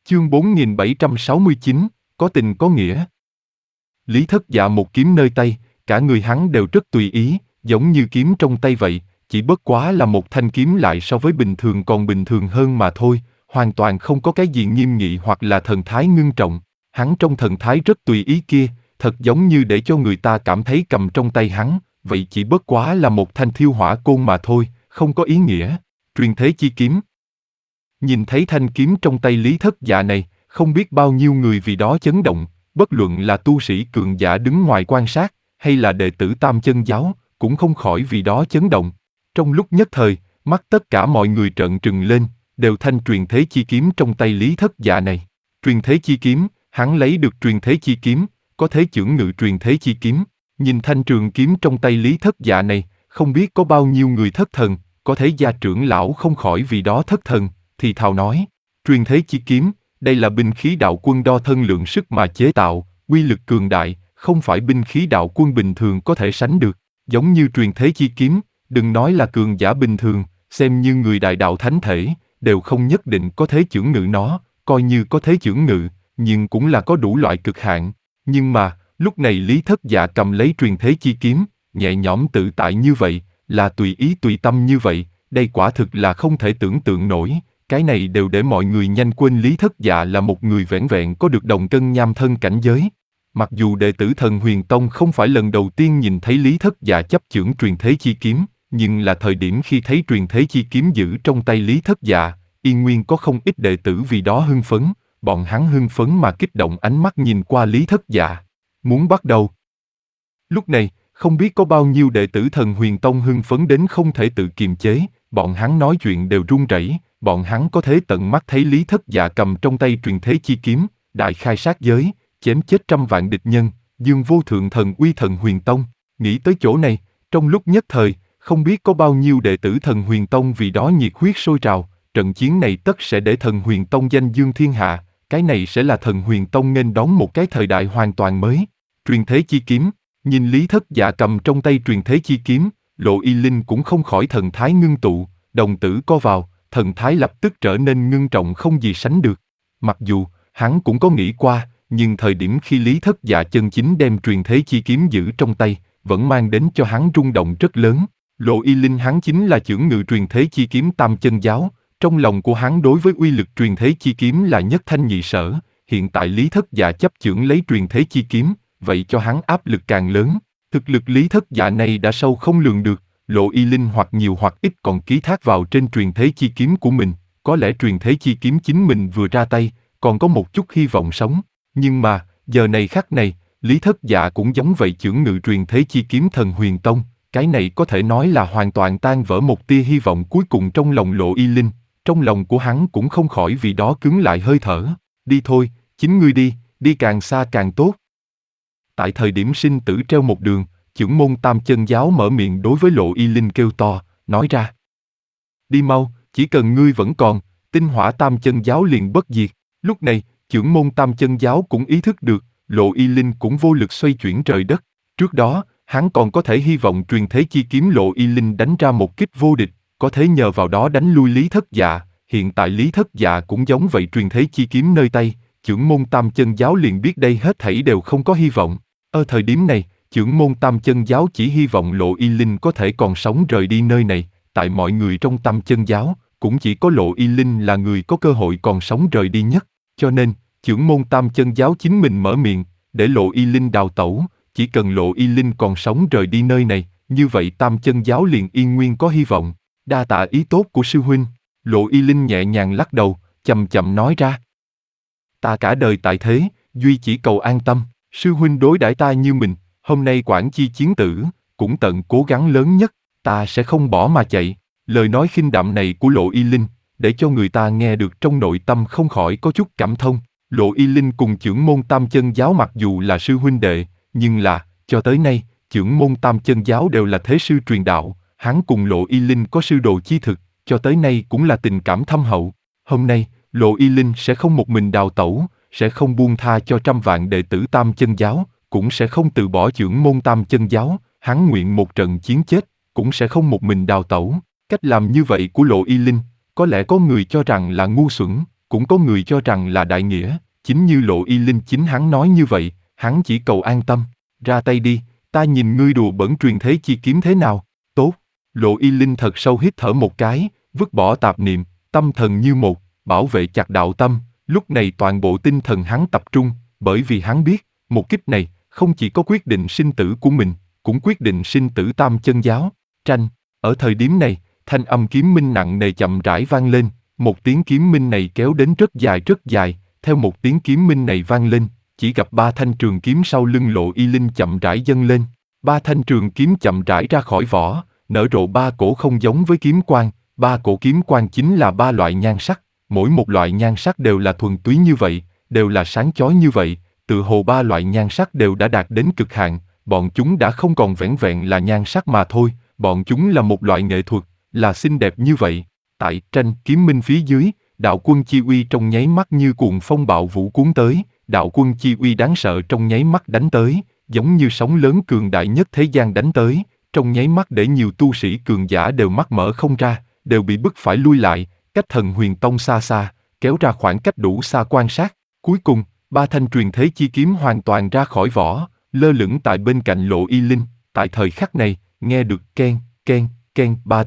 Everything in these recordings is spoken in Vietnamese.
Chương 4769, có tình có nghĩa. Lý Thất Dạ một kiếm nơi tay, cả người hắn đều rất tùy ý, giống như kiếm trong tay vậy, chỉ bất quá là một thanh kiếm lại so với bình thường còn bình thường hơn mà thôi, hoàn toàn không có cái gì nghiêm nghị hoặc là thần thái ngưng trọng. Hắn trong thần thái rất tùy ý kia, thật giống như để cho người ta cảm thấy cầm trong tay hắn, vậy chỉ bất quá là một thanh thiêu hỏa côn mà thôi, không có ý nghĩa. Truyền thế chi kiếm. Nhìn thấy thanh kiếm trong tay Lý Thất Dạ này, không biết bao nhiêu người vì đó chấn động, bất luận là tu sĩ cường giả đứng ngoài quan sát, hay là đệ tử Tam Chân Giáo, cũng không khỏi vì đó chấn động. Trong lúc nhất thời, mắt tất cả mọi người trợn trừng lên, đều thanh truyền thế chi kiếm trong tay Lý Thất Dạ này. Truyền thế chi kiếm, hắn lấy được truyền thế chi kiếm, có thế chưởng ngự truyền thế chi kiếm. Nhìn thanh trường kiếm trong tay Lý Thất Dạ này, không biết có bao nhiêu người thất thần, có thế gia trưởng lão không khỏi vì đó thất thần, thì thào nói, truyền thế chi kiếm, đây là binh khí đạo quân đo thân lượng sức mà chế tạo, uy lực cường đại, không phải binh khí đạo quân bình thường có thể sánh được. Giống như truyền thế chi kiếm, đừng nói là cường giả bình thường, xem như người đại đạo thánh thể, đều không nhất định có thế chưởng ngự nó, coi như có thế chưởng ngự, nhưng cũng là có đủ loại cực hạn. Nhưng mà, lúc này Lý Thất Dạ cầm lấy truyền thế chi kiếm, nhẹ nhõm tự tại như vậy, là tùy ý tùy tâm như vậy, đây quả thực là không thể tưởng tượng nổi. Cái này đều để mọi người nhanh quên Lý Thất Dạ là một người vẻn vẹn có được đồng cân nham thân cảnh giới. Mặc dù đệ tử Thần Huyền Tông không phải lần đầu tiên nhìn thấy Lý Thất Dạ chấp chưởng truyền thế chi kiếm, nhưng là thời điểm khi thấy truyền thế chi kiếm giữ trong tay Lý Thất Dạ, Yên Nguyên có không ít đệ tử vì đó hưng phấn, bọn hắn hưng phấn mà kích động ánh mắt nhìn qua Lý Thất Dạ. Muốn bắt đầu. Lúc này, không biết có bao nhiêu đệ tử Thần Huyền Tông hưng phấn đến không thể tự kiềm chế, bọn hắn nói chuyện đều run rẩy. Bọn hắn có thể tận mắt thấy Lý Thất Dạ cầm trong tay truyền thế chi kiếm, đại khai sát giới, chém chết trăm vạn địch nhân, dương vô thượng thần uy Thần Huyền Tông. Nghĩ tới chỗ này, trong lúc nhất thời, không biết có bao nhiêu đệ tử Thần Huyền Tông vì đó nhiệt huyết sôi trào, trận chiến này tất sẽ để Thần Huyền Tông danh dương thiên hạ, cái này sẽ là Thần Huyền Tông nghênh đón một cái thời đại hoàn toàn mới. Truyền thế chi kiếm, nhìn Lý Thất Dạ cầm trong tay truyền thế chi kiếm, Lộ Y Linh cũng không khỏi thần thái ngưng tụ, đồng tử co vào, thần thái lập tức trở nên ngưng trọng không gì sánh được. Mặc dù, hắn cũng có nghĩ qua, nhưng thời điểm khi Lý Thất Dạ chân chính đem truyền thế chi kiếm giữ trong tay, vẫn mang đến cho hắn rung động rất lớn. Lộ Y Linh hắn chính là chưởng ngự truyền thế chi kiếm Tam Chân Giáo, trong lòng của hắn đối với uy lực truyền thế chi kiếm là nhất thanh nhị sở, hiện tại Lý Thất Dạ chấp chưởng lấy truyền thế chi kiếm, vậy cho hắn áp lực càng lớn. Thực lực Lý Thất Dạ này đã sâu không lường được. Lộ Y Linh hoặc nhiều hoặc ít còn ký thác vào trên truyền thế chi kiếm của mình, có lẽ truyền thế chi kiếm chính mình vừa ra tay, còn có một chút hy vọng sống. Nhưng mà, giờ này khắc này, Lý Thất Dạ cũng giống vậy chưởng ngự truyền thế chi kiếm Thần Huyền Tông, cái này có thể nói là hoàn toàn tan vỡ một tia hy vọng cuối cùng trong lòng Lộ Y Linh, trong lòng của hắn cũng không khỏi vì đó cứng lại hơi thở. Đi thôi, chính ngươi đi, đi càng xa càng tốt. Tại thời điểm sinh tử treo một đường, chưởng môn Tam Chân Giáo mở miệng đối với Lộ Y Linh kêu to, nói ra. Đi mau, chỉ cần ngươi vẫn còn, tinh hỏa Tam Chân Giáo liền bất diệt. Lúc này, chưởng môn Tam Chân Giáo cũng ý thức được, Lộ Y Linh cũng vô lực xoay chuyển trời đất. Trước đó, hắn còn có thể hy vọng truyền thế chi kiếm Lộ Y Linh đánh ra một kích vô địch, có thể nhờ vào đó đánh lui Lý Thất Dạ. Hiện tại Lý Thất Dạ cũng giống vậy truyền thế chi kiếm nơi tay, chưởng môn Tam Chân Giáo liền biết đây hết thảy đều không có hy vọng. Ở thời điểm này, chưởng môn Tam Chân Giáo chỉ hy vọng Lộ Y Linh có thể còn sống rời đi nơi này, tại mọi người trong Tam Chân Giáo, cũng chỉ có Lộ Y Linh là người có cơ hội còn sống rời đi nhất, cho nên, chưởng môn Tam Chân Giáo chính mình mở miệng, để Lộ Y Linh đào tẩu, chỉ cần Lộ Y Linh còn sống rời đi nơi này, như vậy Tam Chân Giáo liền yên nguyên có hy vọng. Đa tạ ý tốt của sư huynh. Lộ Y Linh nhẹ nhàng lắc đầu, chậm chậm nói ra. Ta cả đời tại thế, duy chỉ cầu an tâm, sư huynh đối đãi ta như mình, hôm nay Quảng Chi chiến tử, cũng tận cố gắng lớn nhất, ta sẽ không bỏ mà chạy. Lời nói khinh đạm này của Lộ Y Linh, để cho người ta nghe được trong nội tâm không khỏi có chút cảm thông. Lộ Y Linh cùng chưởng môn Tam Chân Giáo mặc dù là sư huynh đệ, nhưng là, cho tới nay, chưởng môn Tam Chân Giáo đều là thế sư truyền đạo, hắn cùng Lộ Y Linh có sư đồ chi thực, cho tới nay cũng là tình cảm thâm hậu. Hôm nay, Lộ Y Linh sẽ không một mình đào tẩu, sẽ không buông tha cho trăm vạn đệ tử Tam Chân Giáo, cũng sẽ không từ bỏ chưởng môn Tam Chân Giáo, hắn nguyện một trận chiến chết, cũng sẽ không một mình đào tẩu. Cách làm như vậy của Lộ Y Linh, có lẽ có người cho rằng là ngu xuẩn, cũng có người cho rằng là đại nghĩa, chính như Lộ Y Linh chính hắn nói như vậy, hắn chỉ cầu an tâm, ra tay đi, ta nhìn ngươi đùa bỡn truyền thế chi kiếm thế nào, tốt. Lộ Y Linh thật sâu hít thở một cái, vứt bỏ tạp niệm, tâm thần như một, bảo vệ chặt đạo tâm, lúc này toàn bộ tinh thần hắn tập trung, bởi vì hắn biết, một kích này, không chỉ có quyết định sinh tử của mình, cũng quyết định sinh tử Tam Chân Giáo. Tranh, ở thời điểm này, thanh âm kiếm minh nặng nề chậm rãi vang lên, một tiếng kiếm minh này kéo đến rất dài, theo một tiếng kiếm minh này vang lên, chỉ gặp ba thanh trường kiếm sau lưng Lộ Y Linh chậm rãi dâng lên, ba thanh trường kiếm chậm rãi ra khỏi vỏ, nở rộ ba cổ không giống với kiếm quang, ba cổ kiếm quang chính là ba loại nhan sắc, mỗi một loại nhan sắc đều là thuần túy như vậy, đều là sáng chói như vậy, tự hồ ba loại nhan sắc đều đã đạt đến cực hạn, bọn chúng đã không còn vẻn vẹn là nhan sắc mà thôi, bọn chúng là một loại nghệ thuật, là xinh đẹp như vậy. Tại tranh kiếm minh phía dưới, đạo quân chi uy trong nháy mắt như cuồng phong bạo vũ cuốn tới, đạo quân chi uy đáng sợ trong nháy mắt đánh tới, giống như sóng lớn cường đại nhất thế gian đánh tới, trong nháy mắt để nhiều tu sĩ cường giả đều mắt mở không ra, đều bị bức phải lui lại, cách Thần Huyền Tông xa xa, kéo ra khoảng cách đủ xa quan sát. Cuối cùng, ba thanh truyền thế chi kiếm hoàn toàn ra khỏi vỏ, lơ lửng tại bên cạnh Lộ Y Linh. Tại thời khắc này, nghe được ken, ken, ken, ba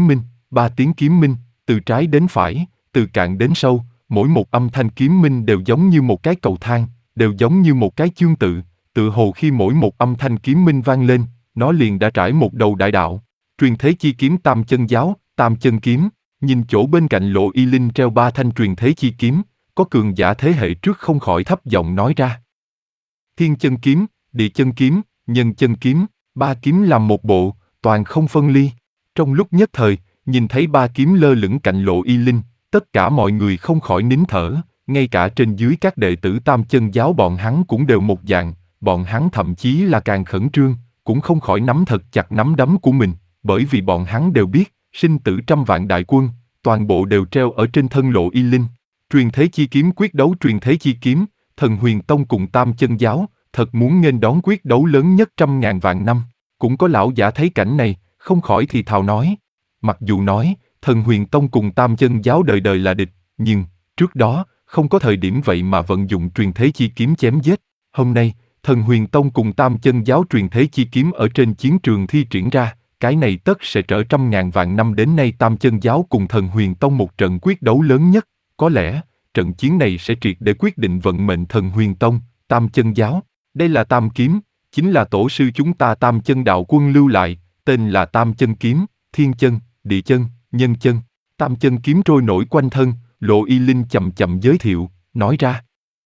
tiếng kiếm minh, từ trái đến phải, từ cạn đến sâu, mỗi một âm thanh kiếm minh đều giống như một cái cầu thang, đều giống như một cái chương tự, tự hồ khi mỗi một âm thanh kiếm minh vang lên, nó liền đã trải một đầu đại đạo. Truyền thế chi kiếm Tam Chân Giáo, Tam Chân Kiếm, nhìn chỗ bên cạnh Lộ Y Linh treo ba thanh truyền thế chi kiếm, có cường giả thế hệ trước không khỏi thấp giọng nói ra. Thiên Chân Kiếm, Địa Chân Kiếm, Nhân Chân Kiếm, ba kiếm làm một bộ, toàn không phân ly. Trong lúc nhất thời, nhìn thấy ba kiếm lơ lửng cạnh Lộ Y Linh, tất cả mọi người không khỏi nín thở, ngay cả trên dưới các đệ tử Tam Chân Giáo bọn hắn cũng đều một dạng, bọn hắn thậm chí là càng khẩn trương, cũng không khỏi nắm thật chặt nắm đấm của mình, bởi vì bọn hắn đều biết, sinh tử trăm vạn đại quân, toàn bộ đều treo ở trên thân Lộ Y Linh. Truyền thế chi kiếm quyết đấu truyền thế chi kiếm, Thần Huyền Tông cùng Tam Chân Giáo, thật muốn nghênh đón quyết đấu lớn nhất 100.000 vạn năm. Cũng có lão giả thấy cảnh này, không khỏi thì thào nói. Mặc dù nói, Thần Huyền Tông cùng Tam Chân Giáo đời đời là địch, nhưng, trước đó, không có thời điểm vậy mà vận dụng truyền thế chi kiếm chém giết. Hôm nay, Thần Huyền Tông cùng Tam Chân Giáo truyền thế chi kiếm ở trên chiến trường thi triển ra, cái này tất sẽ trở 100.000 vạn năm đến nay Tam Chân Giáo cùng Thần Huyền Tông một trận quyết đấu lớn nhất. Có lẽ, trận chiến này sẽ triệt để quyết định vận mệnh Thần Huyền Tông, Tam Chân Giáo. Đây là Tam Kiếm, chính là tổ sư chúng ta Tam Chân Đạo Quân lưu lại, tên là Tam Chân Kiếm, Thiên Chân, Địa Chân, Nhân Chân. Tam Chân Kiếm trôi nổi quanh thân, Lộ Y Linh chậm chậm giới thiệu, nói ra.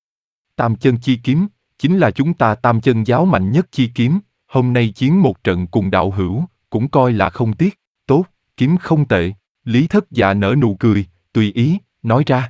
Tam Chân chi kiếm, chính là chúng ta Tam Chân Giáo mạnh nhất chi kiếm, hôm nay chiến một trận cùng đạo hữu, cũng coi là không tiếc. Tốt, kiếm không tệ. Lý Thất Dạ nở nụ cười, tùy ý, nói ra.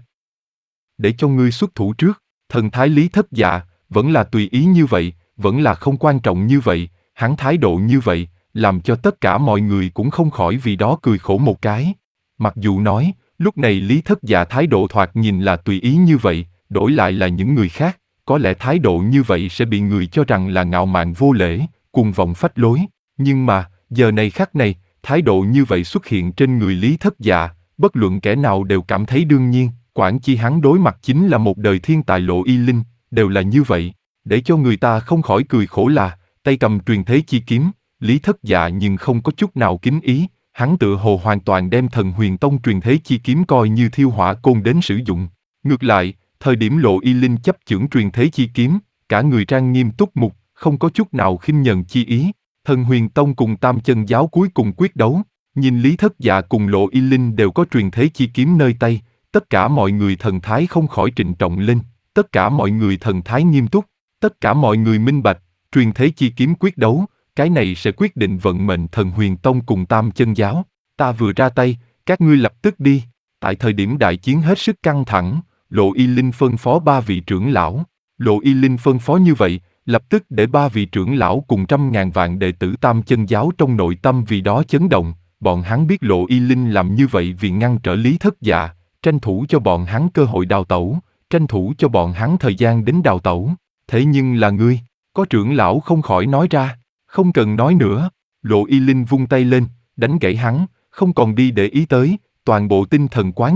Để cho ngươi xuất thủ trước. Thần thái Lý Thất Dạ, vẫn là tùy ý như vậy, vẫn là không quan trọng như vậy, hắn thái độ như vậy, làm cho tất cả mọi người cũng không khỏi vì đó cười khổ một cái. Mặc dù nói, lúc này Lý Thất Dạ thái độ thoạt nhìn là tùy ý như vậy, đổi lại là những người khác, có lẽ thái độ như vậy sẽ bị người cho rằng là ngạo mạn vô lễ, cuồng vọng phách lối. Nhưng mà, giờ này khắc này, thái độ như vậy xuất hiện trên người Lý Thất Dạ, bất luận kẻ nào đều cảm thấy đương nhiên, quản chi hắn đối mặt chính là một đời thiên tài Lộ Y Linh, đều là như vậy, để cho người ta không khỏi cười khổ là, tay cầm truyền thế chi kiếm, Lý Thất Dạ nhưng không có chút nào kính ý, hắn tự hồ hoàn toàn đem Thần Huyền Tông truyền thế chi kiếm coi như thiêu hỏa côn đến sử dụng. Ngược lại, thời điểm Lộ Y Linh chấp chưởng truyền thế chi kiếm, cả người trang nghiêm túc mục, không có chút nào khinh nhẫn chi ý. Thần Huyền Tông cùng Tam Chân Giáo cuối cùng quyết đấu, nhìn Lý Thất Dạ cùng Lộ Y Linh đều có truyền thế chi kiếm nơi tay, tất cả mọi người thần thái không khỏi trịnh trọng lên, tất cả mọi người thần thái nghiêm túc, tất cả mọi người minh bạch, truyền thế chi kiếm quyết đấu, cái này sẽ quyết định vận mệnh Thần Huyền Tông cùng Tam Chân Giáo. Ta vừa ra tay, các ngươi lập tức đi. Tại thời điểm đại chiến hết sức căng thẳng, Lộ Y Linh phân phó 3 vị trưởng lão. Lộ Y Linh phân phó như vậy, lập tức để 3 vị trưởng lão cùng 100.000 vạn đệ tử Tam Chân Giáo trong nội tâm vì đó chấn động. Bọn hắn biết Lộ Y Linh làm như vậy vì ngăn trở Lý Thất Dạ, tranh thủ cho bọn hắn cơ hội đào tẩu, tranh thủ cho bọn hắn thời gian đến đào tẩu. Thế nhưng là ngươi, có trưởng lão không khỏi nói ra, không cần nói nữa. Lộ Y Linh vung tay lên, đánh gãy hắn, không còn đi để ý tới, toàn bộ tinh thần quán trụ,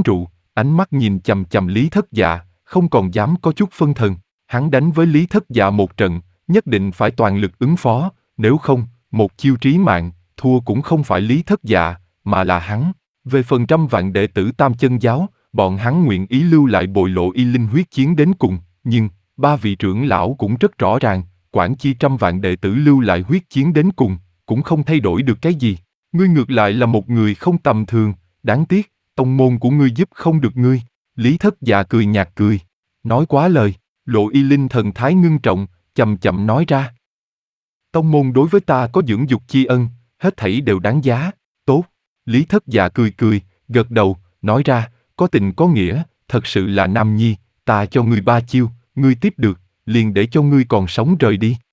ánh mắt nhìn chằm chằm Lý Thất Dạ, không còn dám có chút phân thần. Hắn đánh với Lý Thất Dạ một trận, nhất định phải toàn lực ứng phó, nếu không, một chiêu trí mạng, thua cũng không phải Lý Thất Dạ, mà là hắn. Về phần trăm vạn đệ tử Tam Chân Giáo, bọn hắn nguyện ý lưu lại bồi lộ y linh huyết chiến đến cùng, nhưng, ba vị trưởng lão cũng rất rõ ràng, quản chi trăm vạn đệ tử lưu lại huyết chiến đến cùng, cũng không thay đổi được cái gì. Ngươi ngược lại là một người không tầm thường, đáng tiếc, tông môn của ngươi giúp không được ngươi. Lý Thất Dạ cười nhạt cười, nói quá lời. Lộ y linh thần thái ngưng trọng, chậm chậm nói ra. Tông môn đối với ta có dưỡng dục tri ân, hết thảy đều đáng giá. Tốt. Lý Thất Dạ cười cười, gật đầu, nói ra, có tình có nghĩa, thật sự là nam nhi, ta cho ngươi 3 chiêu, ngươi tiếp được, liền để cho ngươi còn sống rời đi.